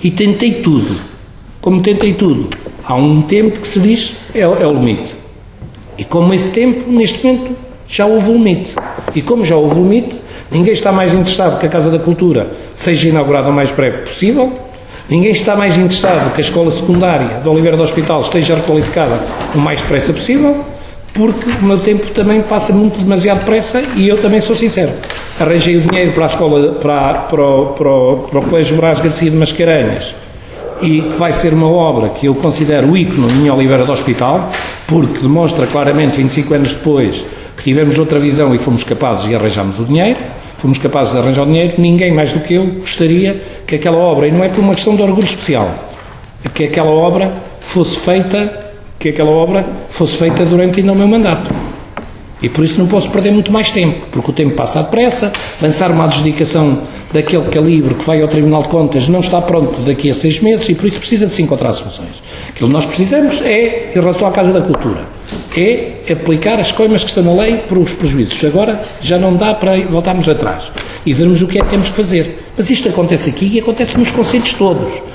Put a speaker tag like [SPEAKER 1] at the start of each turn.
[SPEAKER 1] E tentei tudo. Como tentei tudo, há um tempo que se diz é o limite. E como esse tempo, neste momento, já houve um limite. E como já houve um limite, ninguém está mais interessado que a Casa da Cultura seja inaugurada o mais breve possível, ninguém está mais interessado que a escola secundária de Oliveira do Hospital esteja requalificada o mais depressa possível, porque o meu tempo também passa demasiado depressa e eu também sou sincero. Arranjei o dinheiro para a escola, para o Colégio Brás Garcia de Mascarenhas, e que vai ser uma obra que eu considero o ícone em Oliveira do Hospital, porque demonstra claramente, 25 anos depois, que tivemos outra visão e fomos capazes e arranjamos o dinheiro, fomos capazes de arranjar o dinheiro. Ninguém mais do que eu gostaria que aquela obra, e não é por uma questão de orgulho especial, que aquela obra fosse feita durante ainda o meu mandato. E por isso não posso perder muito mais tempo, porque o tempo passa depressa. Lançar uma adjudicação daquele calibre que vai ao Tribunal de Contas não está pronto daqui a 6 meses e por isso precisa de se encontrar soluções. Aquilo que nós precisamos é, em relação à Casa da Cultura, é aplicar as coimas que estão na lei para os prejuízos. Agora já não dá para voltarmos atrás e vermos o que é que temos que fazer. Mas isto acontece aqui e acontece nos concelhos todos.